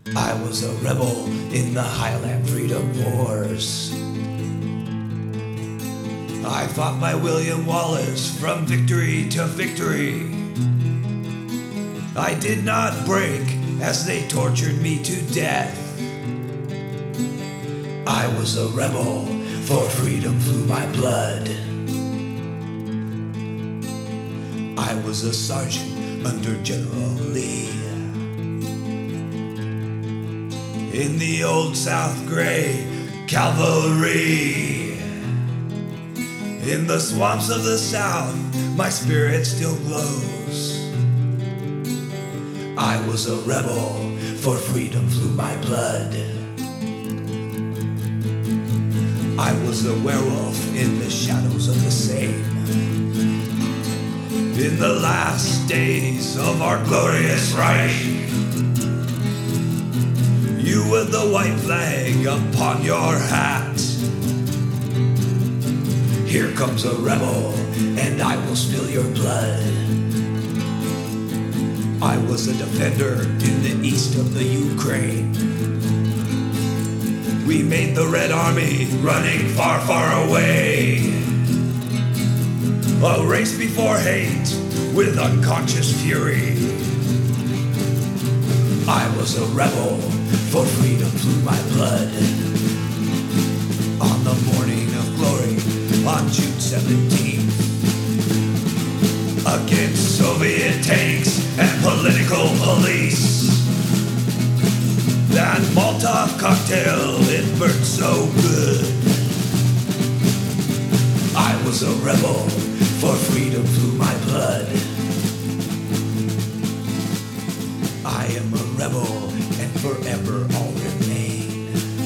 I was a rebel in the Highland Freedom Wars. I fought my William Wallace from victory to victory. I did not break as they tortured me to death. I was a rebel, for freedom flew my blood. I was a sergeant under General Lee. In the Old South Gray Cavalry. In the swamps of the South, my spirit still glows. I was a rebel, for freedom flew my blood. I was a werewolf in the shadows of the Seine. In the last days of our glorious Reich, you with the white flag upon your hat. Here comes a rebel, and I will spill your blood. I was a defender in the east of the Ukraine. We made the Red Army running far, far away. A race before hate with unconscious fury. I was a rebel, for freedom flew my blood. On the morning of glory, on June 17th, against Soviet tanks and political police. That Molotov cocktail, it burned so good. I was a rebel, for freedom flew my blood. I am a rebel, and forever I'll remain.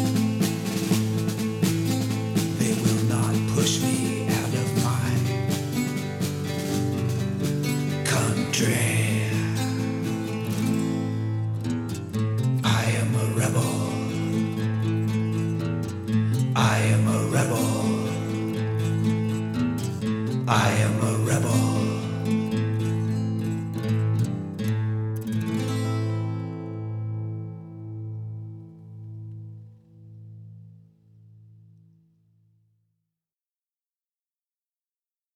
They will not push me out of my country.